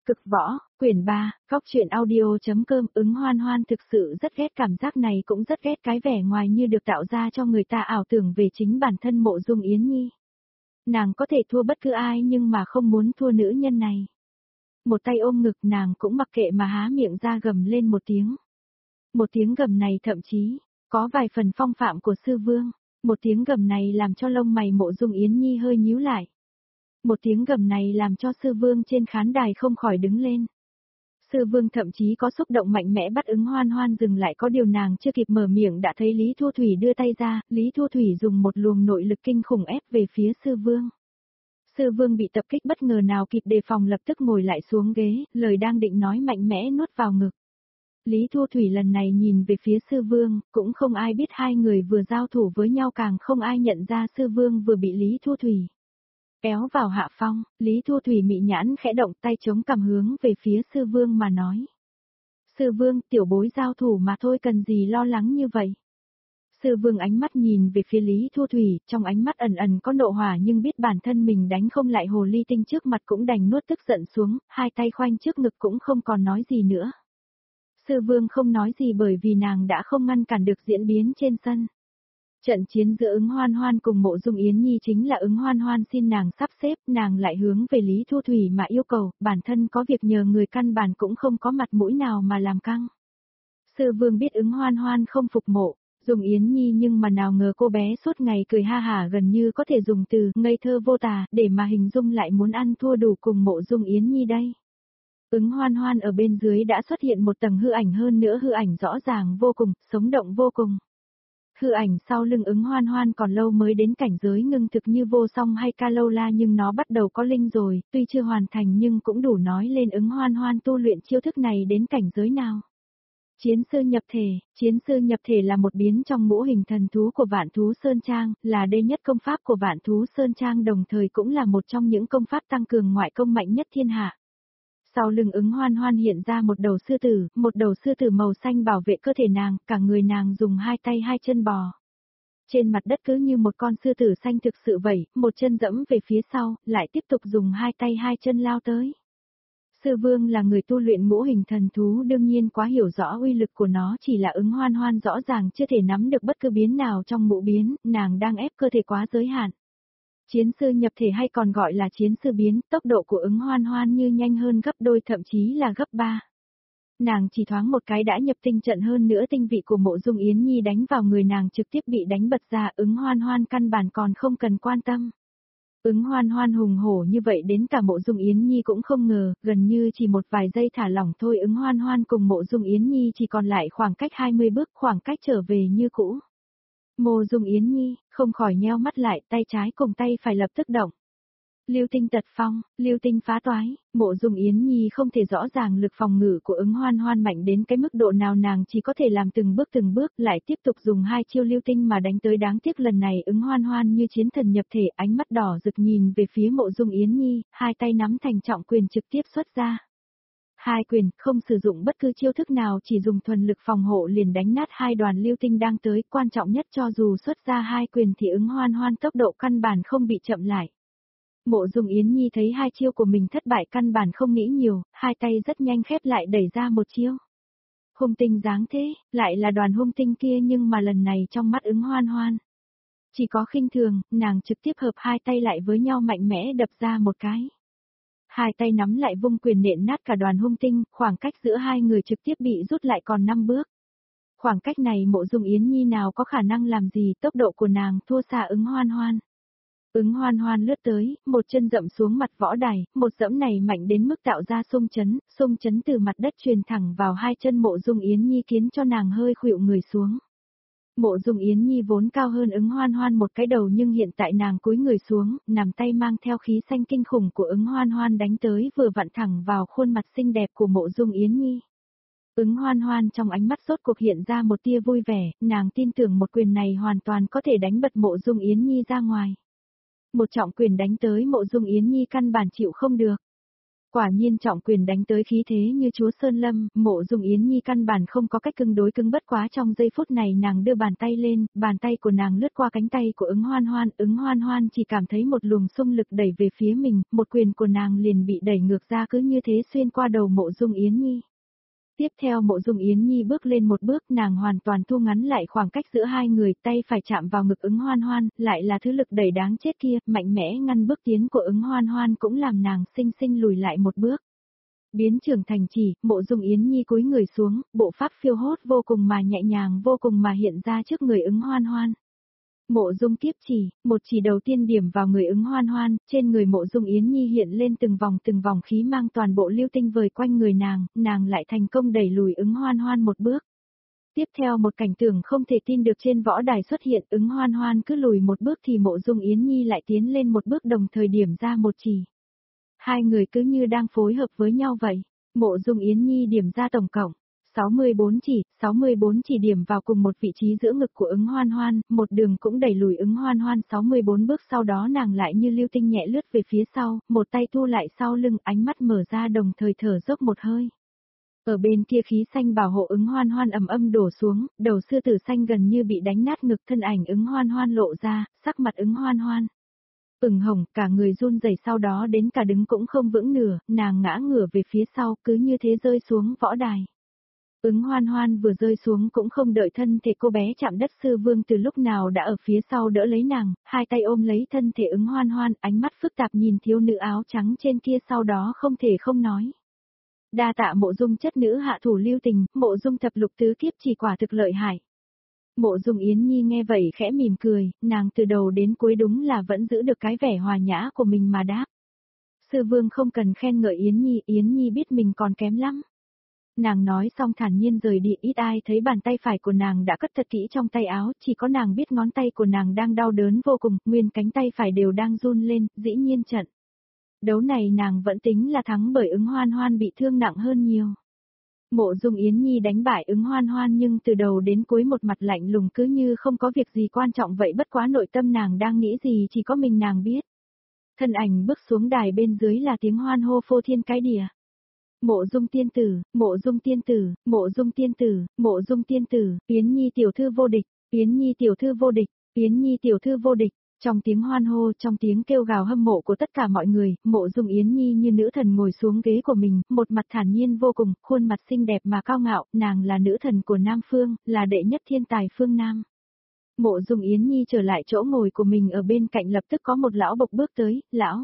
Cực võ, quyển 3, góc truyện audio.com. Ứng Hoan Hoan thực sự rất ghét cảm giác này, cũng rất ghét cái vẻ ngoài như được tạo ra cho người ta ảo tưởng về chính bản thân Mộ Dung Yến Nhi. Nàng có thể thua bất cứ ai nhưng mà không muốn thua nữ nhân này. Một tay ôm ngực, nàng cũng mặc kệ mà há miệng ra gầm lên một tiếng. Một tiếng gầm này thậm chí có vài phần phong phạm của sư vương. Một tiếng gầm này làm cho lông mày Mộ Dung Yến Nhi hơi nhíu lại. Một tiếng gầm này làm cho sư vương trên khán đài không khỏi đứng lên. Sư vương thậm chí có xúc động mạnh mẽ bắt Ứng Hoan Hoan dừng lại, có điều nàng chưa kịp mở miệng đã thấy Lý Thu Thủy đưa tay ra, Lý Thu Thủy dùng một luồng nội lực kinh khủng ép về phía sư vương. Sư vương bị tập kích bất ngờ nào kịp đề phòng, lập tức ngồi lại xuống ghế, lời đang định nói mạnh mẽ nuốt vào ngực. Lý Thu Thủy lần này nhìn về phía sư vương, cũng không ai biết hai người vừa giao thủ với nhau, càng không ai nhận ra sư vương vừa bị Lý Thu Thủy kéo vào hạ phong. Lý Thu Thủy mị nhãn khẽ động, tay chống cằm hướng về phía sư vương mà nói. Sư vương, tiểu bối giao thủ mà thôi, cần gì lo lắng như vậy. Sư vương ánh mắt nhìn về phía Lý Thu Thủy, trong ánh mắt ẩn ẩn có nộ hỏa, nhưng biết bản thân mình đánh không lại hồ ly tinh trước mặt cũng đành nuốt tức giận xuống, hai tay khoanh trước ngực cũng không còn nói gì nữa. Sư vương không nói gì bởi vì nàng đã không ngăn cản được diễn biến trên sân. Trận chiến giữa Ứng Hoan Hoan cùng Mộ Dung Yến Nhi chính là Ứng Hoan Hoan xin nàng sắp xếp, nàng lại hướng về Lý Thu Thủy mà yêu cầu, bản thân có việc nhờ người căn bản cũng không có mặt mũi nào mà làm căng. Sư vương biết Ứng Hoan Hoan không phục Mộ Dung Yến Nhi, nhưng mà nào ngờ cô bé suốt ngày cười ha hả, gần như có thể dùng từ ngây thơ vô tà để mà hình dung lại muốn ăn thua đủ cùng Mộ Dung Yến Nhi đây. Ứng Hoan Hoan ở bên dưới đã xuất hiện một tầng hư ảnh, hơn nữa hư ảnh rõ ràng vô cùng, sống động vô cùng. Hư ảnh sau lưng Ứng Hoan Hoan còn lâu mới đến cảnh giới ngưng thực như Vô Song hay Ca Lâu La, nhưng nó bắt đầu có linh rồi, tuy chưa hoàn thành nhưng cũng đủ nói lên Ứng Hoan Hoan tu luyện chiêu thức này đến cảnh giới nào. Chiến sư nhập thể là một biến trong ngũ hình thần thú của Vạn Thú Sơn Trang, là đệ nhất công pháp của Vạn Thú Sơn Trang, đồng thời cũng là một trong những công pháp tăng cường ngoại công mạnh nhất thiên hạ. Sau lưng Ứng Hoan Hoan hiện ra một đầu sư tử màu xanh bảo vệ cơ thể nàng, cả người nàng dùng hai tay hai chân bò. Trên mặt đất cứ như một con sư tử xanh thực sự vậy, một chân dẫm về phía sau, lại tiếp tục dùng hai tay hai chân lao tới. Sư vương là người tu luyện ngũ hình thần thú, đương nhiên quá hiểu rõ uy lực của nó, chỉ là Ứng Hoan Hoan rõ ràng chưa thể nắm được bất cứ biến nào trong ngũ biến, nàng đang ép cơ thể quá giới hạn. Chiến sư nhập thể hay còn gọi là chiến sư biến, tốc độ của Ứng Hoan Hoan như nhanh hơn gấp đôi, thậm chí là gấp 3. Nàng chỉ thoáng một cái đã nhập tinh trận, hơn nữa tinh vị của Mộ Dung Yến Nhi đánh vào người nàng trực tiếp bị đánh bật ra, Ứng Hoan Hoan căn bản còn không cần quan tâm. Ứng Hoan Hoan hùng hổ như vậy đến cả Mộ Dung Yến Nhi cũng không ngờ, gần như chỉ một vài giây thả lỏng thôi, Ứng Hoan Hoan cùng Mộ Dung Yến Nhi chỉ còn lại khoảng cách 20 bước, khoảng cách trở về như cũ. Mộ Dung Yến Nhi không khỏi nheo mắt lại, tay trái cùng tay phải lập tức động. Lưu tinh tật phong, lưu tinh phá toái. Mộ Dung Yến Nhi không thể rõ ràng lực phòng ngự của Ứng Hoan Hoan mạnh đến cái mức độ nào, nàng chỉ có thể làm từng bước lại tiếp tục dùng hai chiêu lưu tinh mà đánh tới, đáng tiếc lần này Ứng Hoan Hoan như chiến thần nhập thể, ánh mắt đỏ rực nhìn về phía Mộ Dung Yến Nhi, hai tay nắm thành trọng quyền trực tiếp xuất ra. Hai quyền, không sử dụng bất cứ chiêu thức nào, chỉ dùng thuần lực phòng hộ liền đánh nát hai đoàn lưu tinh đang tới, quan trọng nhất cho dù xuất ra hai quyền thì Ứng Hoan Hoan tốc độ căn bản không bị chậm lại. Mộ Dung Yến Nhi thấy hai chiêu của mình thất bại căn bản không nghĩ nhiều, hai tay rất nhanh khép lại đẩy ra một chiêu. Hung tinh dáng thế, lại là đoàn hung tinh kia, nhưng mà lần này trong mắt Ứng Hoan Hoan chỉ có khinh thường, nàng trực tiếp hợp hai tay lại với nhau mạnh mẽ đập ra một cái. Hai tay nắm lại vung quyền nện nát cả đoàn hung tinh, khoảng cách giữa hai người trực tiếp bị rút lại còn 5 bước. Khoảng cách này Mộ Dung Yến Nhi nào có khả năng làm gì, tốc độ của nàng thua xa Ứng Hoan Hoan. Ứng Hoan Hoan lướt tới, một chân dậm xuống mặt võ đài, một dẫm này mạnh đến mức tạo ra xung chấn từ mặt đất truyền thẳng vào hai chân Mộ Dung Yến Nhi, khiến cho nàng hơi khuỵu người xuống. Mộ Dung Yến Nhi vốn cao hơn Ứng Hoan Hoan một cái đầu, nhưng hiện tại nàng cúi người xuống, nắm tay mang theo khí xanh kinh khủng của Ứng Hoan Hoan đánh tới, vừa vặn thẳng vào khuôn mặt xinh đẹp của Mộ Dung Yến Nhi. Ứng Hoan Hoan trong ánh mắt rốt cuộc hiện ra một tia vui vẻ, nàng tin tưởng một quyền này hoàn toàn có thể đánh bật Mộ Dung Yến Nhi ra ngoài. Một trọng quyền đánh tới, Mộ Dung Yến Nhi căn bản chịu không được. Quả nhiên trọng quyền đánh tới khí thế như chúa Sơn Lâm, Mộ Dung Yến Nhi căn bản không có cách cứng đối cứng, bất quá trong giây phút này nàng đưa bàn tay lên, bàn tay của nàng lướt qua cánh tay của Ứng Hoan Hoan chỉ cảm thấy một luồng xung lực đẩy về phía mình, một quyền của nàng liền bị đẩy ngược ra cứ như thế xuyên qua đầu Mộ Dung Yến Nhi. Tiếp theo Mộ Dung Yến Nhi bước lên một bước, nàng hoàn toàn thu ngắn lại khoảng cách giữa hai người, tay phải chạm vào ngực Ứng Hoan Hoan, lại là thứ lực đẩy đáng chết kia, mạnh mẽ ngăn bước tiến của Ứng Hoan Hoan cũng làm nàng sinh sinh lùi lại một bước. Biến trưởng thành chỉ, Mộ Dung Yến Nhi cúi người xuống, bộ pháp phiêu hốt vô cùng mà nhẹ nhàng vô cùng mà hiện ra trước người Ứng Hoan Hoan. Mộ Dung Kiếp Chỉ, một chỉ đầu tiên điểm vào người Ứng Hoan Hoan, trên người Mộ Dung Yến Nhi hiện lên từng vòng khí mang toàn bộ lưu tinh vời quanh người nàng lại thành công đẩy lùi Ứng Hoan Hoan một bước. Tiếp theo một cảnh tượng không thể tin được trên võ đài xuất hiện, Ứng Hoan Hoan cứ lùi một bước thì Mộ Dung Yến Nhi lại tiến lên một bước, đồng thời điểm ra một chỉ. Hai người cứ như đang phối hợp với nhau vậy. Mộ Dung Yến Nhi điểm ra tổng cộng 64 chỉ điểm vào cùng một vị trí giữa ngực của Ứng Hoan Hoan, một đường cũng đẩy lùi Ứng Hoan Hoan 64 bước, sau đó nàng lại như lưu tinh nhẹ lướt về phía sau, một tay thu lại sau lưng, ánh mắt mở ra đồng thời thở dốc một hơi. Ở bên kia khí xanh bảo hộ Ứng Hoan Hoan ầm ầm đổ xuống, đầu sư tử xanh gần như bị đánh nát ngực, thân ảnh Ứng Hoan Hoan lộ ra, sắc mặt Ứng Hoan Hoan ửng hồng, cả người run rẩy, sau đó đến cả đứng cũng không vững nửa, nàng ngã ngửa về phía sau, cứ như thế rơi xuống võ đài. Ứng Hoan Hoan vừa rơi xuống cũng không đợi thân thể cô bé chạm đất, sư vương từ lúc nào đã ở phía sau đỡ lấy nàng, hai tay ôm lấy thân thể Ứng Hoan Hoan, ánh mắt phức tạp nhìn thiếu nữ áo trắng trên kia, sau đó không thể không nói. Đa tạ Mộ Dung chất nữ hạ thủ lưu tình, Mộ Dung thập lục tứ kiếp chỉ quả thực lợi hại. Mộ Dung Yến Nhi nghe vậy khẽ mỉm cười, nàng từ đầu đến cuối đúng là vẫn giữ được cái vẻ hòa nhã của mình mà đáp. Sư vương không cần khen ngợi Yến Nhi biết mình còn kém lắm. Nàng nói xong thản nhiên rời đi, ít ai thấy bàn tay phải của nàng đã cất thật kỹ trong tay áo, chỉ có nàng biết ngón tay của nàng đang đau đớn vô cùng, nguyên cánh tay phải đều đang run lên, dĩ nhiên trận đấu này nàng vẫn tính là thắng bởi Ứng Hoan Hoan bị thương nặng hơn nhiều. Mộ Dung Yến Nhi đánh bại Ứng Hoan Hoan nhưng từ đầu đến cuối một mặt lạnh lùng, cứ như không có việc gì quan trọng vậy, bất quá nội tâm nàng đang nghĩ gì chỉ có mình nàng biết. Thân ảnh bước xuống đài, bên dưới là tiếng hoan hô phô thiên cái địa. Mộ Dung tiên tử, Mộ Dung tiên tử, Mộ Dung tiên tử, Mộ Dung tiên tử, Yến Nhi tiểu thư vô địch, Yến Nhi tiểu thư vô địch, Yến Nhi tiểu thư vô địch. Trong tiếng hoan hô, trong tiếng kêu gào hâm mộ của tất cả mọi người, Mộ Dung Yến Nhi như nữ thần ngồi xuống ghế của mình, một mặt thản nhiên vô cùng, khuôn mặt xinh đẹp mà cao ngạo, nàng là nữ thần của Nam Phương, là đệ nhất thiên tài phương Nam. Mộ Dung Yến Nhi trở lại chỗ ngồi của mình, ở bên cạnh lập tức có một lão bộc bước tới, lão.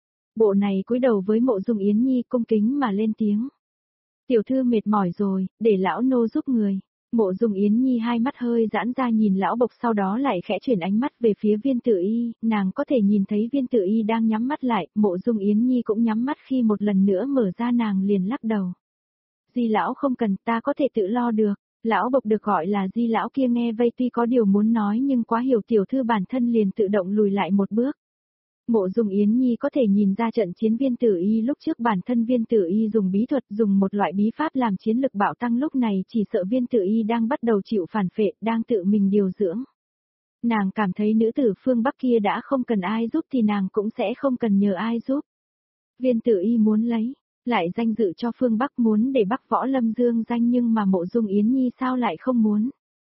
Bộ này cúi đầu với Mộ Dung Yến Nhi cung kính mà lên tiếng. Tiểu thư mệt mỏi rồi, để lão nô giúp người. Mộ Dung Yến Nhi hai mắt hơi giãn ra nhìn lão bộc, sau đó lại khẽ chuyển ánh mắt về phía Viên Tử Y, nàng có thể nhìn thấy Viên Tử Y đang nhắm mắt lại, Mộ Dung Yến Nhi cũng nhắm mắt, khi một lần nữa mở ra nàng liền lắc đầu. Di lão không cần, ta có thể tự lo được. Lão bộc được gọi là Di lão kia nghe vây tuy có điều muốn nói nhưng quá hiểu tiểu thư bản thân liền tự động lùi lại một bước. Mộ Dung Yến Nhi có thể nhìn ra trận chiến Viên Tử Y lúc trước bản thân Viên Tử Y dùng bí thuật, dùng một loại bí pháp làm chiến lực bạo tăng, lúc này chỉ sợ Viên Tử Y đang bắt đầu chịu phản phệ, đang tự mình điều dưỡng. Nàng cảm thấy nữ tử phương Bắc kia đã không cần ai giúp thì nàng cũng sẽ không cần nhờ ai giúp. Viên Tử Y muốn lấy lại danh dự cho phương Bắc, muốn để Bắc Võ Lâm dương danh, nhưng mà Mộ Dung Yến Nhi sao lại không muốn?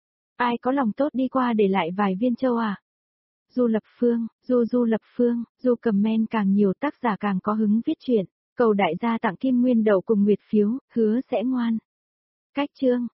Ai có lòng tốt đi qua để lại vài viên châu à? Du Lập Phương, Du Lập Phương, Du comment càng nhiều tác giả càng có hứng viết truyện, cầu đại gia tặng kim nguyên đậu cùng nguyệt phiếu, hứa sẽ ngoan. Cách chương